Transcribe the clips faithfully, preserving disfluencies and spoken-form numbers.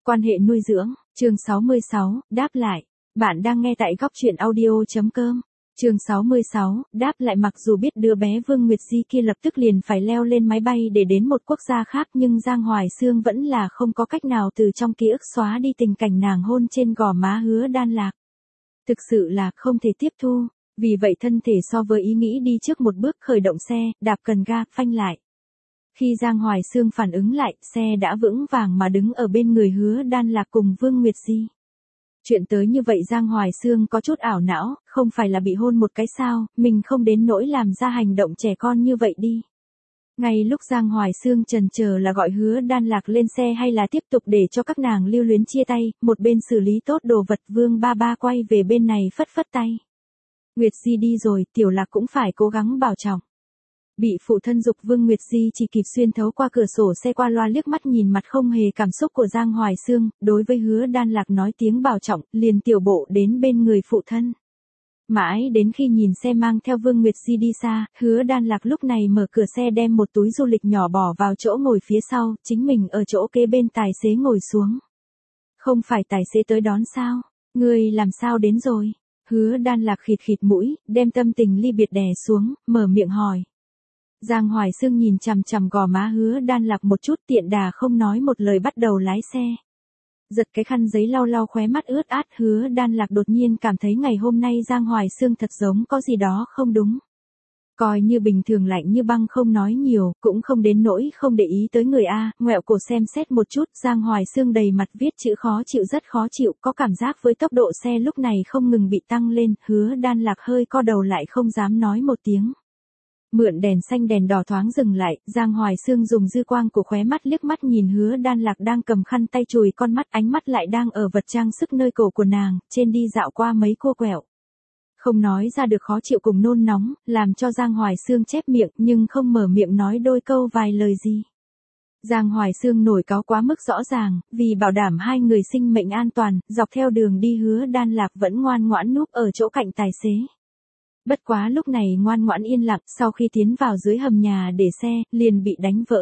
Quan hệ nuôi dưỡng, chương sáu mươi sáu, đáp lại. Bạn đang nghe tại góc truyện audio.com. Chương sáu mươi sáu, đáp lại. Mặc dù biết đứa bé Vương Nguyệt Di kia lập tức liền phải leo lên máy bay để đến một quốc gia khác, nhưng Giang Hoài Xương vẫn là không có cách nào từ trong ký ức xóa đi tình cảnh nàng hôn trên gò má Hứa Đan Lạc. Thực sự là không thể tiếp thu, vì vậy thân thể so với ý nghĩ đi trước một bước, khởi động xe, đạp cần ga, phanh lại. Khi Giang Hoài Xương phản ứng lại, xe đã vững vàng mà đứng ở bên người Hứa Đan Lạc cùng Vương Nguyệt Di. Chuyện tới như vậy Giang Hoài Xương có chút ảo não, không phải là bị hôn một cái sao, mình không đến nỗi làm ra hành động trẻ con như vậy đi. Ngay lúc Giang Hoài Xương chần chờ là gọi Hứa Đan Lạc lên xe hay là tiếp tục để cho các nàng lưu luyến chia tay, một bên xử lý tốt đồ vật, Vương ba ba quay về bên này phất phất tay. Nguyệt Di đi rồi, Tiểu Lạc cũng phải cố gắng bảo trọng. Bị phụ thân giục, Vương Nguyệt Di chỉ kịp xuyên thấu qua cửa sổ xe qua loa liếc mắt nhìn mặt không hề cảm xúc của Giang Hoài Xương, đối với Hứa Đan Lạc nói tiếng bảo trọng, liền tiểu bộ đến bên người phụ thân. Mãi đến khi nhìn xe mang theo Vương Nguyệt Di đi xa, Hứa Đan Lạc lúc này mở cửa xe đem một túi du lịch nhỏ bỏ vào chỗ ngồi phía sau, chính mình ở chỗ kế bên tài xế ngồi xuống. Không phải tài xế tới đón sao? Ngươi làm sao đến rồi? Hứa Đan Lạc khịt khịt mũi, đem tâm tình ly biệt đè xuống, mở miệng hỏi. Giang Hoài Xương nhìn chằm chằm gò má Hứa Đan Lạc một chút, tiện đà không nói một lời bắt đầu lái xe. Giật cái khăn giấy lau lau khóe mắt ướt át, Hứa Đan Lạc đột nhiên cảm thấy ngày hôm nay Giang Hoài Xương thật giống có gì đó không đúng. Coi như bình thường lạnh như băng, không nói nhiều, cũng không đến nỗi không để ý tới người A, ngoẹo cổ xem xét một chút, Giang Hoài Xương đầy mặt viết chữ khó chịu, rất khó chịu, có cảm giác với tốc độ xe lúc này không ngừng bị tăng lên, Hứa Đan Lạc hơi co đầu lại không dám nói một tiếng. Mượn đèn xanh đèn đỏ thoáng dừng lại, Giang Hoài Xương dùng dư quang của khóe mắt liếc mắt nhìn Hứa Đan Lạc đang cầm khăn tay chùi con mắt, ánh mắt lại đang ở vật trang sức nơi cổ của nàng, trên đi dạo qua mấy cô quẹo. Không nói ra được khó chịu cùng nôn nóng, làm cho Giang Hoài Xương chép miệng nhưng không mở miệng nói đôi câu vài lời gì. Giang Hoài Xương nổi cáu quá mức rõ ràng, vì bảo đảm hai người sinh mệnh an toàn, dọc theo đường đi Hứa Đan Lạc vẫn ngoan ngoãn núp ở chỗ cạnh tài xế. Bất quá lúc này ngoan ngoãn yên lặng, sau khi tiến vào dưới hầm nhà để xe, liền bị đánh vỡ.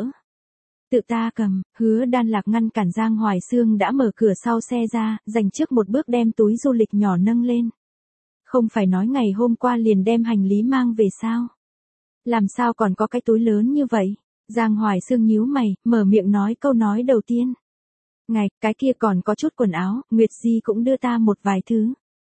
Tự ta cầm, Hứa Đan Lạc ngăn cản Giang Hoài Xương đã mở cửa sau xe ra, dành trước một bước đem túi du lịch nhỏ nâng lên. Không phải nói ngày hôm qua liền đem hành lý mang về sao? Làm sao còn có cái túi lớn như vậy? Giang Hoài Xương nhíu mày, mở miệng nói câu nói đầu tiên. Ngài, cái kia còn có chút quần áo, Nguyệt Di cũng đưa ta một vài thứ.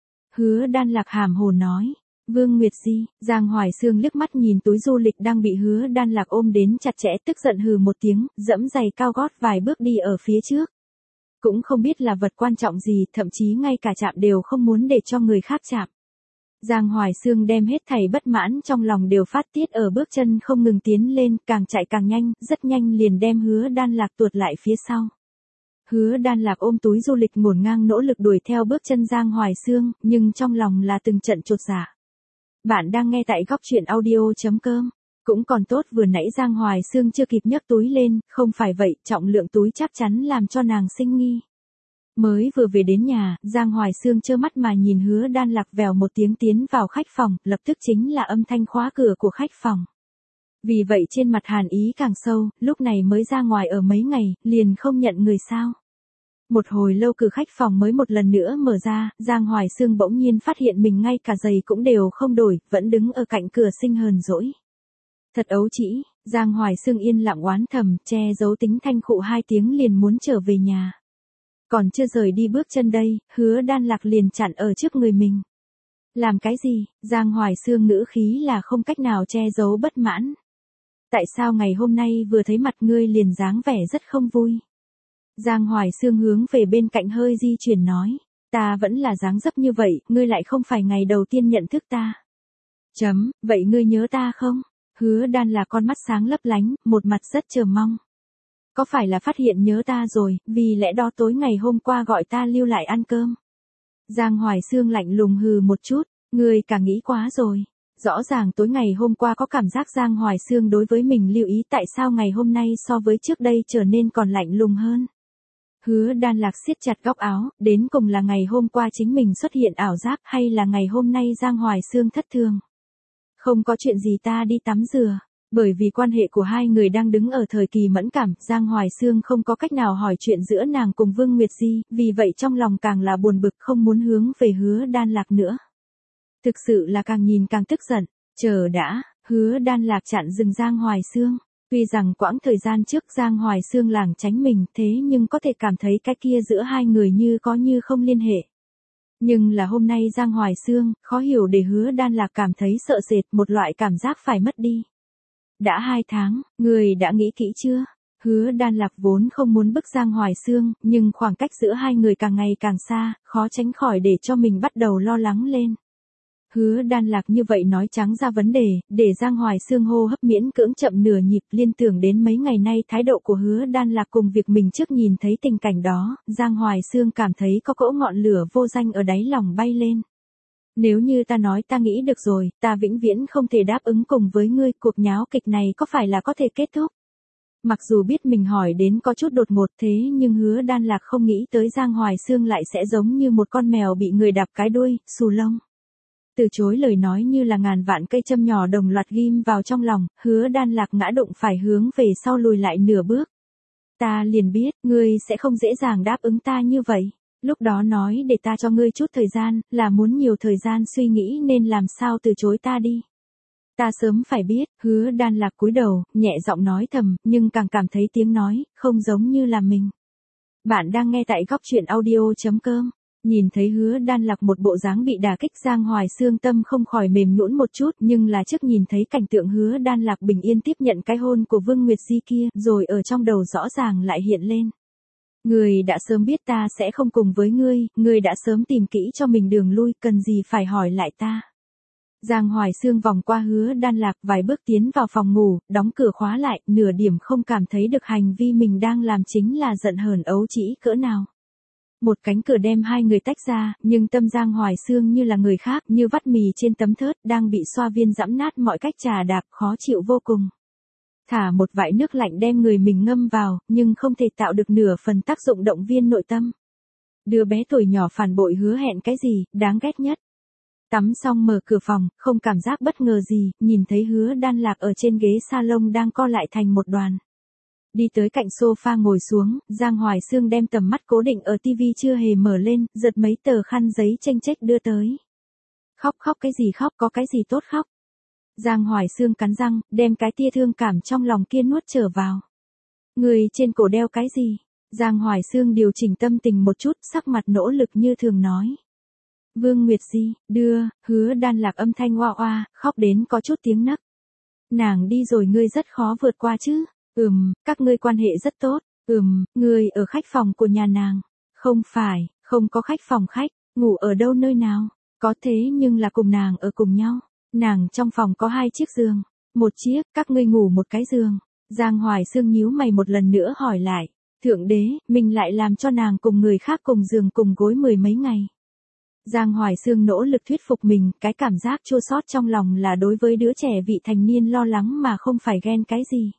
Hứa Đan Lạc hàm hồ nói. Vương Nguyệt Di, Giang Hoài Xương liếc mắt nhìn túi du lịch đang bị Hứa Đan Lạc ôm đến chặt chẽ, tức giận hừ một tiếng, dẫm giày cao gót vài bước đi ở phía trước. Cũng không biết là vật quan trọng gì, thậm chí ngay cả chạm đều không muốn để cho người khác chạm. Giang Hoài Xương đem hết thảy bất mãn trong lòng đều phát tiết ở bước chân không ngừng tiến lên, càng chạy càng nhanh, rất nhanh liền đem Hứa Đan Lạc tuột lại phía sau. Hứa Đan Lạc ôm túi du lịch ngổn ngang nỗ lực đuổi theo bước chân Giang Hoài Xương, nhưng trong lòng là từng trận chột dạ. Bạn đang nghe tại góc truyện audio.com. Cũng còn tốt vừa nãy Giang Hoài Xương chưa kịp nhấc túi lên, không phải vậy, trọng lượng túi chắc chắn làm cho nàng sinh nghi. Mới vừa về đến nhà, Giang Hoài Xương trơ mắt mà nhìn Hứa Đan Lạc vèo một tiếng tiến vào khách phòng, lập tức chính là âm thanh khóa cửa của khách phòng. Vì vậy trên mặt hàn ý càng sâu, lúc này mới ra ngoài ở mấy ngày, liền không nhận người sao. Một hồi lâu cửa khách phòng mới một lần nữa mở ra, Giang Hoài Xương bỗng nhiên phát hiện mình ngay cả giày cũng đều không đổi, vẫn đứng ở cạnh cửa sinh hờn dỗi. Thật ấu trĩ, Giang Hoài Xương yên lặng oán thầm, che giấu tính thanh khụ hai tiếng liền muốn trở về nhà. Còn chưa rời đi bước chân đây, Hứa Đan Lạc liền chặn ở trước người mình. Làm cái gì? Giang Hoài Xương ngữ khí là không cách nào che giấu bất mãn. Tại sao ngày hôm nay vừa thấy mặt ngươi liền dáng vẻ rất không vui? Giang Hoài Xương hướng về bên cạnh hơi di chuyển nói. Ta vẫn là dáng dấp như vậy, ngươi lại không phải ngày đầu tiên nhận thức ta. Chấm, vậy ngươi nhớ ta không? Hứa Đan là con mắt sáng lấp lánh, một mặt rất chờ mong. Có phải là phát hiện nhớ ta rồi, vì lẽ đó tối ngày hôm qua gọi ta lưu lại ăn cơm? Giang Hoài Xương lạnh lùng hừ một chút, ngươi càng nghĩ quá rồi. Rõ ràng tối ngày hôm qua có cảm giác Giang Hoài Xương đối với mình lưu ý, tại sao ngày hôm nay so với trước đây trở nên còn lạnh lùng hơn? Hứa Đan Lạc siết chặt góc áo, đến cùng là ngày hôm qua chính mình xuất hiện ảo giác hay là ngày hôm nay Giang Hoài Xương thất thường? Không có chuyện gì, ta đi tắm rửa. Bởi vì quan hệ của hai người đang đứng ở thời kỳ mẫn cảm, Giang Hoài Xương không có cách nào hỏi chuyện giữa nàng cùng Vương Nguyệt Di, vì vậy trong lòng càng là buồn bực không muốn hướng về Hứa Đan Lạc nữa. Thực sự là càng nhìn càng tức giận, chờ đã, Hứa Đan Lạc chặn dừng Giang Hoài Xương. Tuy rằng quãng thời gian trước Giang Hoài Xương lảng tránh mình thế nhưng có thể cảm thấy cái kia giữa hai người như có như không liên hệ. Nhưng là hôm nay Giang Hoài Xương, khó hiểu để Hứa Đan Lạc cảm thấy sợ sệt, một loại cảm giác phải mất đi. Đã hai tháng, người đã nghĩ kỹ chưa? Hứa Đan Lạc vốn không muốn bức Giang Hoài Xương, nhưng khoảng cách giữa hai người càng ngày càng xa, khó tránh khỏi để cho mình bắt đầu lo lắng lên. Hứa Đan Lạc như vậy nói trắng ra vấn đề, để Giang Hoài Xương hô hấp miễn cưỡng chậm nửa nhịp, liên tưởng đến mấy ngày nay thái độ của Hứa Đan Lạc cùng việc mình trước nhìn thấy tình cảnh đó, Giang Hoài Xương cảm thấy có cỗ ngọn lửa vô danh ở đáy lòng bay lên. Nếu như ta nói ta nghĩ được rồi, ta vĩnh viễn không thể đáp ứng cùng với ngươi, cuộc nháo kịch này có phải là có thể kết thúc? Mặc dù biết mình hỏi đến có chút đột ngột thế nhưng Hứa Đan Lạc không nghĩ tới Giang Hoài Xương lại sẽ giống như một con mèo bị người đạp cái đuôi, xù lông. Từ chối lời nói như là ngàn vạn cây châm nhỏ đồng loạt ghim vào trong lòng, Hứa Đan Lạc ngã đụng phải hướng về sau lùi lại nửa bước. Ta liền biết, ngươi sẽ không dễ dàng đáp ứng ta như vậy. Lúc đó nói để ta cho ngươi chút thời gian, là muốn nhiều thời gian suy nghĩ nên làm sao từ chối ta đi. Ta sớm phải biết, Hứa Đan Lạc cúi đầu, nhẹ giọng nói thầm, nhưng càng cảm thấy tiếng nói, không giống như là mình. Bạn đang nghe tại góc truyện audio chấm com. Nhìn thấy Hứa Đan Lạc một bộ dáng bị đả kích, Giang Hoài Xương tâm không khỏi mềm nhũn một chút, nhưng là trước nhìn thấy cảnh tượng Hứa Đan Lạc bình yên tiếp nhận cái hôn của Vương Nguyệt Di kia, rồi ở trong đầu rõ ràng lại hiện lên. Ngươi đã sớm biết ta sẽ không cùng với ngươi, ngươi đã sớm tìm kỹ cho mình đường lui, cần gì phải hỏi lại ta. Giang Hoài Xương vòng qua Hứa Đan Lạc vài bước tiến vào phòng ngủ, đóng cửa khóa lại, nửa điểm không cảm thấy được hành vi mình đang làm chính là giận hờn ấu trĩ cỡ nào. Một cánh cửa đem hai người tách ra, nhưng tâm Giang Hoài Xương như là người khác, như vắt mì trên tấm thớt, đang bị xoa viên giẫm nát mọi cách trà đạp, khó chịu vô cùng. Thả một vại nước lạnh đem người mình ngâm vào, nhưng không thể tạo được nửa phần tác dụng động viên nội tâm. Đứa bé tuổi nhỏ phản bội hứa hẹn cái gì, đáng ghét nhất. Tắm xong mở cửa phòng, không cảm giác bất ngờ gì, nhìn thấy Hứa Đan Lạc ở trên ghế salon đang co lại thành một đoàn. Đi tới cạnh sofa ngồi xuống, Giang Hoài Xương đem tầm mắt cố định ở tivi chưa hề mở lên, giật mấy tờ khăn giấy chênh chếch đưa tới. Khóc khóc cái gì khóc, có cái gì tốt khóc. Giang Hoài Xương cắn răng, đem cái tia thương cảm trong lòng kia nuốt trở vào. Người trên cổ đeo cái gì? Giang Hoài Xương điều chỉnh tâm tình một chút, sắc mặt nỗ lực như thường nói. Vương Nguyệt Di, đưa, Hứa Đan Lạc âm thanh oa oa, khóc đến có chút tiếng nấc. Nàng đi rồi ngươi rất khó vượt qua chứ. Ừm, các ngươi quan hệ rất tốt. Ừm, ngươi ở khách phòng của nhà nàng. Không phải, không có khách phòng khách, ngủ ở đâu nơi nào. Có thế nhưng là cùng nàng ở cùng nhau. Nàng trong phòng có hai chiếc giường. Một chiếc, các ngươi ngủ một cái giường. Giang Hoài Xương nhíu mày một lần nữa hỏi lại. Thượng đế, mình lại làm cho nàng cùng người khác cùng giường cùng gối mười mấy ngày. Giang Hoài Xương nỗ lực thuyết phục mình, cái cảm giác chua xót trong lòng là đối với đứa trẻ vị thành niên lo lắng mà không phải ghen cái gì.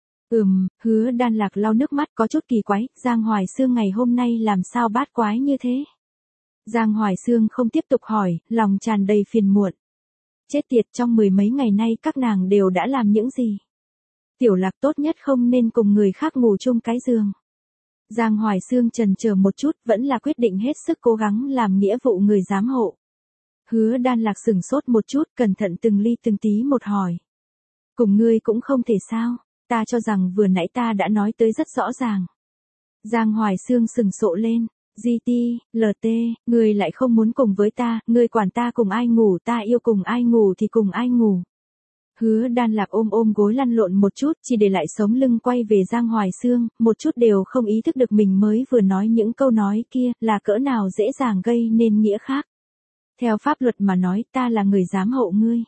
Ừm, Hứa Đan Lạc lau nước mắt có chút kỳ quái, Giang Hoài Xương ngày hôm nay làm sao bát quái như thế? Giang Hoài Xương không tiếp tục hỏi, lòng tràn đầy phiền muộn. Chết tiệt, trong mười mấy ngày nay các nàng đều đã làm những gì? Tiểu Lạc tốt nhất không nên cùng người khác ngủ chung cái giường. Giang Hoài Xương chần chờ một chút, vẫn là quyết định hết sức cố gắng làm nghĩa vụ người giám hộ. Hứa Đan Lạc sửng sốt một chút, cẩn thận từng ly từng tí một hỏi. Cùng ngươi cũng không thể sao? Ta cho rằng vừa nãy ta đã nói tới rất rõ ràng. Giang Hoài Xương sừng sộ lên. giê tê, lờ tê, ngươi lại không muốn cùng với ta, ngươi quản ta cùng ai ngủ, ta yêu cùng ai ngủ thì cùng ai ngủ. Hứa Đan Lạc ôm ôm gối lăn lộn một chút, chỉ để lại sống lưng quay về Giang Hoài Xương, một chút đều không ý thức được mình mới vừa nói những câu nói kia, là cỡ nào dễ dàng gây nên nghĩa khác. Theo pháp luật mà nói, ta là người giám hộ ngươi.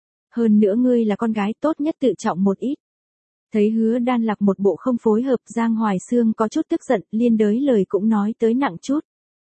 Hơn nữa ngươi là con gái, tốt nhất tự trọng một ít. Thấy Hứa Đan Lạc một bộ không phối hợp, Giang Hoài Xương có chút tức giận, liên đới lời cũng nói tới nặng chút.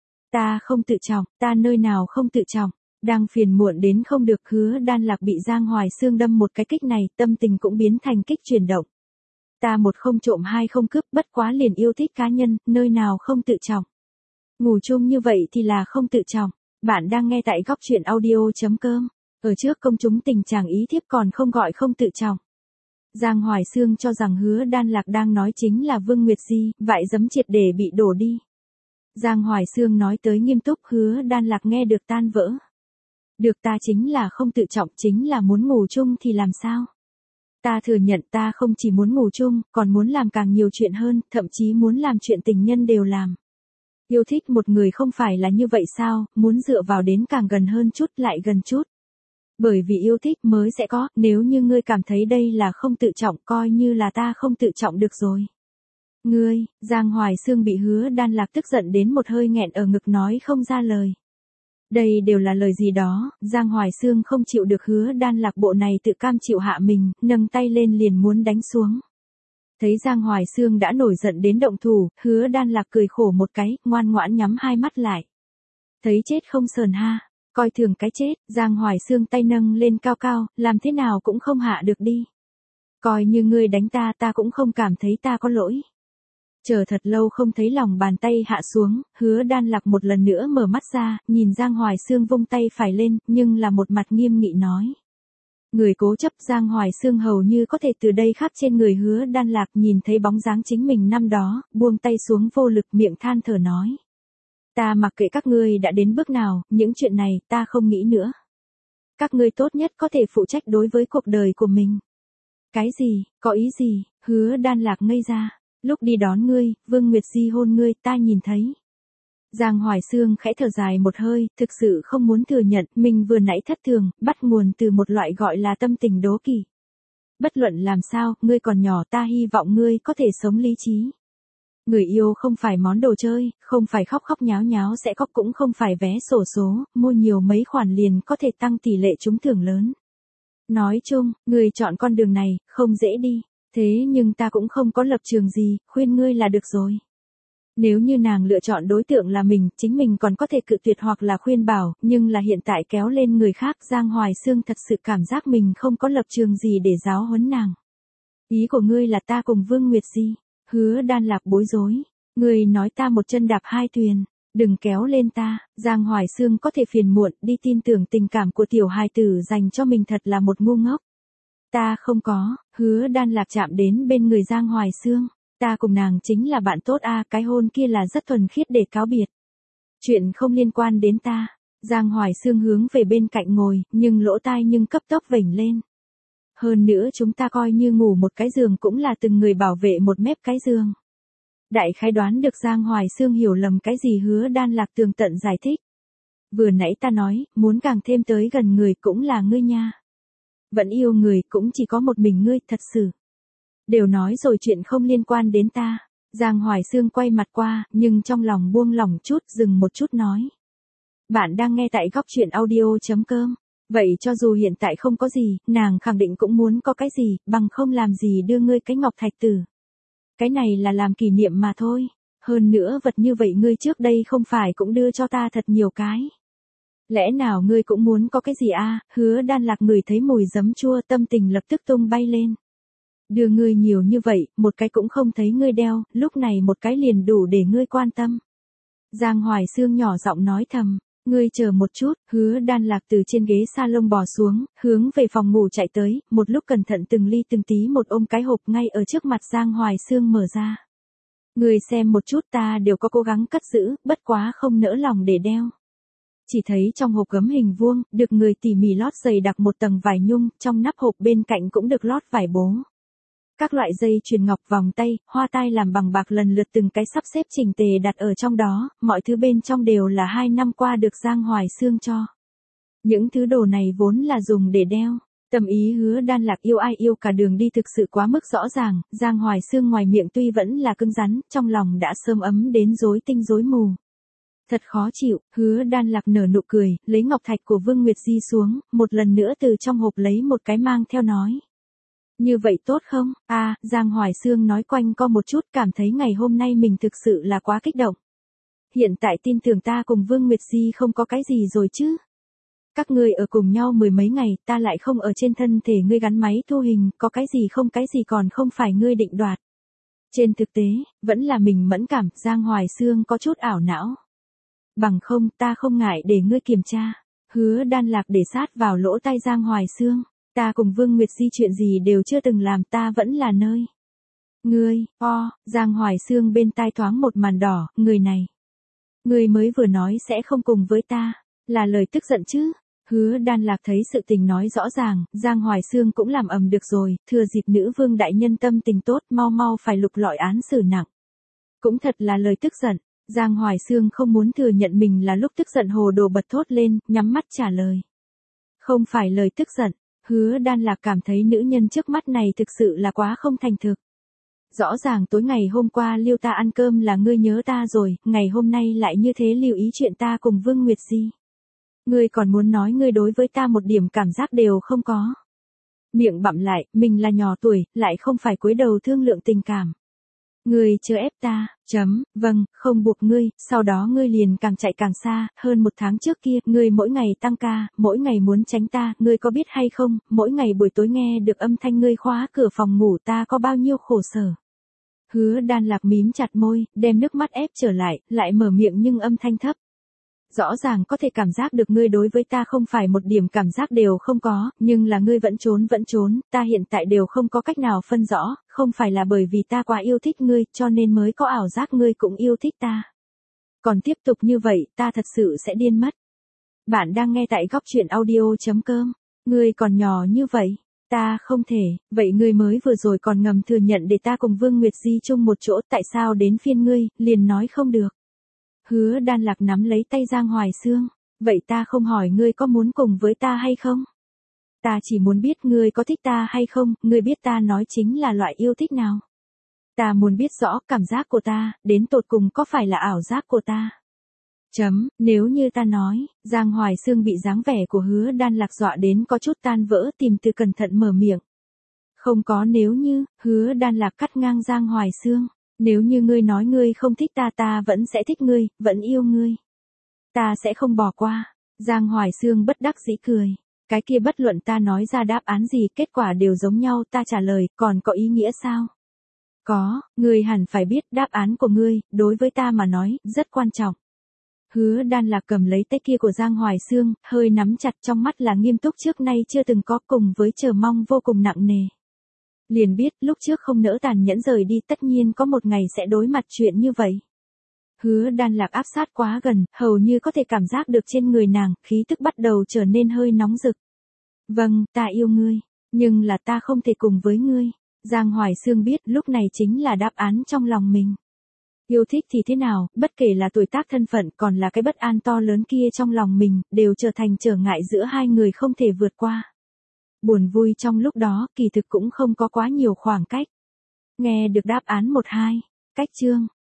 Ta không tự trọng, ta nơi nào không tự trọng. Đang phiền muộn đến không được, Hứa Đan Lạc bị Giang Hoài Xương đâm một cái kích này, tâm tình cũng biến thành kích chuyển động. Ta một không trộm hai không cướp, bất quá liền yêu thích cá nhân, nơi nào không tự trọng. Ngủ chung như vậy thì là không tự trọng. Bạn đang nghe tại góc truyện audio chấm com. Ở trước công chúng tình chàng ý thiếp còn không gọi không tự trọng. Giang Hoài Xương cho rằng Hứa Đan Lạc đang nói chính là Vương Nguyệt Di, vại giấm triệt để bị đổ đi. Giang Hoài Xương nói tới nghiêm túc, Hứa Đan Lạc nghe được tan vỡ. Được, ta chính là không tự trọng, chính là muốn ngủ chung thì làm sao? Ta thừa nhận ta không chỉ muốn ngủ chung, còn muốn làm càng nhiều chuyện hơn, thậm chí muốn làm chuyện tình nhân đều làm. Yêu thích một người không phải là như vậy sao, muốn dựa vào đến càng gần hơn chút lại gần chút. Bởi vì yêu thích mới sẽ có, nếu như ngươi cảm thấy đây là không tự trọng, coi như là ta không tự trọng được rồi. Ngươi, Giang Hoài Xương bị Hứa Đan Lạc tức giận đến một hơi nghẹn ở ngực nói không ra lời. Đây đều là lời gì đó, Giang Hoài Xương không chịu được Hứa Đan Lạc bộ này tự cam chịu hạ mình, nâng tay lên liền muốn đánh xuống. Thấy Giang Hoài Xương đã nổi giận đến động thủ, Hứa Đan Lạc cười khổ một cái, ngoan ngoãn nhắm hai mắt lại. Thấy chết không sờn ha, coi thường cái chết, Giang Hoài Xương tay nâng lên cao cao, làm thế nào cũng không hạ được đi. Coi như ngươi đánh ta ta cũng không cảm thấy ta có lỗi. Chờ thật lâu không thấy lòng bàn tay hạ xuống, Hứa Đan Lạc một lần nữa mở mắt ra, nhìn Giang Hoài Xương vung tay phải lên, nhưng là một mặt nghiêm nghị nói. Người cố chấp. Giang Hoài Xương hầu như có thể từ đây khắc trên người Hứa Đan Lạc, nhìn thấy bóng dáng chính mình năm đó, buông tay xuống vô lực, miệng than thở nói. Ta mặc kệ các ngươi đã đến bước nào, những chuyện này ta không nghĩ nữa. Các ngươi tốt nhất có thể phụ trách đối với cuộc đời của mình. Cái gì, có ý gì? Hứa Đan Lạc ngây ra. Lúc đi đón ngươi, Vương Nguyệt Di hôn ngươi, ta nhìn thấy. Giang Hoài Xương khẽ thở dài một hơi, thực sự không muốn thừa nhận mình vừa nãy thất thường, bắt nguồn từ một loại gọi là tâm tình đố kỵ. Bất luận làm sao, ngươi còn nhỏ, ta hy vọng ngươi có thể sống lý trí. Người yêu không phải món đồ chơi, không phải khóc khóc nháo nháo sẽ khóc, cũng không phải vé xổ số, mua nhiều mấy khoản liền có thể tăng tỷ lệ trúng thưởng lớn. Nói chung, ngươi chọn con đường này, không dễ đi. Thế nhưng ta cũng không có lập trường gì, khuyên ngươi là được rồi. Nếu như nàng lựa chọn đối tượng là mình, chính mình còn có thể cự tuyệt hoặc là khuyên bảo, nhưng là hiện tại kéo lên người khác, Giang Hoài Xương thật sự cảm giác mình không có lập trường gì để giáo huấn nàng. Ý của ngươi là ta cùng Vương Nguyệt Di? Hứa Đan Lạc bối rối. Ngươi nói ta một chân đạp hai thuyền. Đừng kéo lên ta. Giang Hoài Xương có thể phiền muộn, đi tin tưởng tình cảm của tiểu hài tử dành cho mình thật là một ngu ngốc. Ta không có. Hứa Đan Lạc chạm đến bên người Giang Hoài Xương. Ta cùng nàng chính là bạn tốt a, à, cái hôn kia là rất thuần khiết để cáo biệt. Chuyện không liên quan đến ta. Giang Hoài Xương hướng về bên cạnh ngồi, nhưng lỗ tai nhưng cấp tốc vểnh lên. Hơn nữa chúng ta coi như ngủ một cái giường cũng là từng người bảo vệ một mép cái giường. Đại khái đoán được Giang Hoài Xương hiểu lầm cái gì, Hứa Đan Lạc tường tận giải thích. Vừa nãy ta nói, muốn càng thêm tới gần người cũng là ngươi nha. Vẫn yêu người cũng chỉ có một mình ngươi, thật sự. Đều nói rồi chuyện không liên quan đến ta. Giang Hoài Xương quay mặt qua, nhưng trong lòng buông lỏng chút, dừng một chút nói. Bạn đang nghe tại góc truyện audio.com. Vậy cho dù hiện tại không có gì, nàng khẳng định cũng muốn có cái gì, bằng không làm gì đưa ngươi cái ngọc thạch tử. Cái này là làm kỷ niệm mà thôi. Hơn nữa vật như vậy ngươi trước đây không phải cũng đưa cho ta thật nhiều cái. Lẽ nào ngươi cũng muốn có cái gì à? Hứa Đan Lạc ngửi thấy mùi giấm chua, tâm tình lập tức tung bay lên. Đưa ngươi nhiều như vậy, một cái cũng không thấy ngươi đeo, lúc này một cái liền đủ để ngươi quan tâm. Giang Hoài Xương nhỏ giọng nói thầm. Ngươi chờ một chút. Hứa Đan Lạc từ trên ghế salon bò xuống, hướng về phòng ngủ chạy tới, một lúc cẩn thận từng ly từng tí một ôm cái hộp ngay ở trước mặt Giang Hoài Xương mở ra. Ngươi xem một chút, ta đều có cố gắng cất giữ, bất quá không nỡ lòng để đeo. Chỉ thấy trong hộp gấm hình vuông, được người tỉ mỉ lót dày đặc một tầng vải nhung, trong nắp hộp bên cạnh cũng được lót vải bố. Các loại dây chuyền ngọc, vòng tay, hoa tai làm bằng bạc lần lượt từng cái sắp xếp chỉnh tề đặt ở trong đó, mọi thứ bên trong đều là hai năm qua được Giang Hoài Xương cho. Những thứ đồ này vốn là dùng để đeo. Tâm ý Hứa Đan Lạc yêu ai yêu cả đường đi thực sự quá mức rõ ràng, Giang Hoài Xương ngoài miệng tuy vẫn là cứng rắn, trong lòng đã sớm ấm đến rối tinh rối mù. Thật khó chịu. Hứa Đan Lạc nở nụ cười, lấy ngọc thạch của Vương Nguyệt Di xuống, một lần nữa từ trong hộp lấy một cái mang theo nói. Như vậy tốt không? À, Giang Hoài Xương nói quanh co một chút, cảm thấy ngày hôm nay mình thực sự là quá kích động. Hiện tại tin tưởng ta cùng Vương Nguyệt Di không có cái gì rồi chứ? Các ngươi ở cùng nhau mười mấy ngày, ta lại không ở trên thân thể ngươi gắn máy thu hình, có cái gì không cái gì còn không phải ngươi định đoạt. Trên thực tế, vẫn là mình mẫn cảm, Giang Hoài Xương có chút ảo não. Bằng không, ta không ngại để ngươi kiểm tra. Hứa Đan Lạc để sát vào lỗ tai Giang Hoài Xương. Ta cùng Vương Nguyệt Di chuyện gì đều chưa từng làm, ta vẫn là nơi. Ngươi, o, Giang Hoài Xương bên tai thoáng một màn đỏ, người này. Ngươi mới vừa nói sẽ không cùng với ta, là lời tức giận chứ. Hứa Đan Lạc thấy sự tình nói rõ ràng, Giang Hoài Xương cũng làm ầm được rồi, thừa dịp nữ vương đại nhân tâm tình tốt, mau mau phải lục lọi án xử nặng. Cũng thật là lời tức giận, Giang Hoài Xương không muốn thừa nhận mình là lúc tức giận hồ đồ bật thốt lên, nhắm mắt trả lời. Không phải lời tức giận, Hứa Đan Lạc cảm thấy nữ nhân trước mắt này thực sự là quá không thành thực. Rõ ràng tối ngày hôm qua liêu ta ăn cơm là ngươi nhớ ta rồi, ngày hôm nay lại như thế lưu ý chuyện ta cùng Vương Nguyệt Di. Ngươi còn muốn nói ngươi đối với ta một điểm cảm giác đều không có. Miệng bặm lại, mình là nhỏ tuổi, lại không phải cúi đầu thương lượng tình cảm. Ngươi chưa ép ta, chấm, vâng, không buộc ngươi, sau đó ngươi liền càng chạy càng xa, hơn một tháng trước kia, ngươi mỗi ngày tăng ca, mỗi ngày muốn tránh ta, ngươi có biết hay không, mỗi ngày buổi tối nghe được âm thanh ngươi khóa cửa phòng ngủ ta có bao nhiêu khổ sở. Hứa Đan Lạc mím chặt môi, đem nước mắt ép trở lại, lại mở miệng nhưng âm thanh thấp. Rõ ràng có thể cảm giác được ngươi đối với ta không phải một điểm cảm giác đều không có, nhưng là ngươi vẫn trốn vẫn trốn, ta hiện tại đều không có cách nào phân rõ, không phải là bởi vì ta quá yêu thích ngươi, cho nên mới có ảo giác ngươi cũng yêu thích ta. Còn tiếp tục như vậy, ta thật sự sẽ điên mất. Bạn đang nghe tại góc truyện audio chấm com, ngươi còn nhỏ như vậy, ta không thể, vậy ngươi mới vừa rồi còn ngầm thừa nhận để ta cùng Vương Nguyệt Di chung một chỗ, tại sao đến phiên ngươi, liền nói không được. Hứa Đan Lạc nắm lấy tay Giang Hoài Xương, vậy ta không hỏi ngươi có muốn cùng với ta hay không? Ta chỉ muốn biết ngươi có thích ta hay không, ngươi biết ta nói chính là loại yêu thích nào. Ta muốn biết rõ cảm giác của ta, đến tột cùng có phải là ảo giác của ta. Chấm, nếu như ta nói, Giang Hoài Xương bị dáng vẻ của Hứa Đan Lạc dọa đến có chút tan vỡ, tìm từ cẩn thận mở miệng. Không có nếu như, Hứa Đan Lạc cắt ngang Giang Hoài Xương. Nếu như ngươi nói ngươi không thích ta ta vẫn sẽ thích ngươi, vẫn yêu ngươi. Ta sẽ không bỏ qua. Giang Hoài Xương bất đắc dĩ cười. Cái kia bất luận ta nói ra đáp án gì kết quả đều giống nhau, ta trả lời còn có ý nghĩa sao? Có, ngươi hẳn phải biết đáp án của ngươi, đối với ta mà nói, rất quan trọng. Hứa Đan Lạc cầm lấy tay kia của Giang Hoài Xương, hơi nắm chặt trong mắt là nghiêm túc trước nay chưa từng có cùng với chờ mong vô cùng nặng nề. Liền biết lúc trước không nỡ tàn nhẫn rời đi tất nhiên có một ngày sẽ đối mặt chuyện như vậy. Hứa Đan Lạc áp sát quá gần, hầu như có thể cảm giác được trên người nàng, khí tức bắt đầu trở nên hơi nóng rực. Vâng, ta yêu ngươi, nhưng là ta không thể cùng với ngươi. Giang Hoài Xương biết lúc này chính là đáp án trong lòng mình. Yêu thích thì thế nào, bất kể là tuổi tác thân phận còn là cái bất an to lớn kia trong lòng mình, đều trở thành trở ngại giữa hai người không thể vượt qua. Buồn vui trong lúc đó, kỳ thực cũng không có quá nhiều khoảng cách. Nghe được đáp án một hai, cách chương,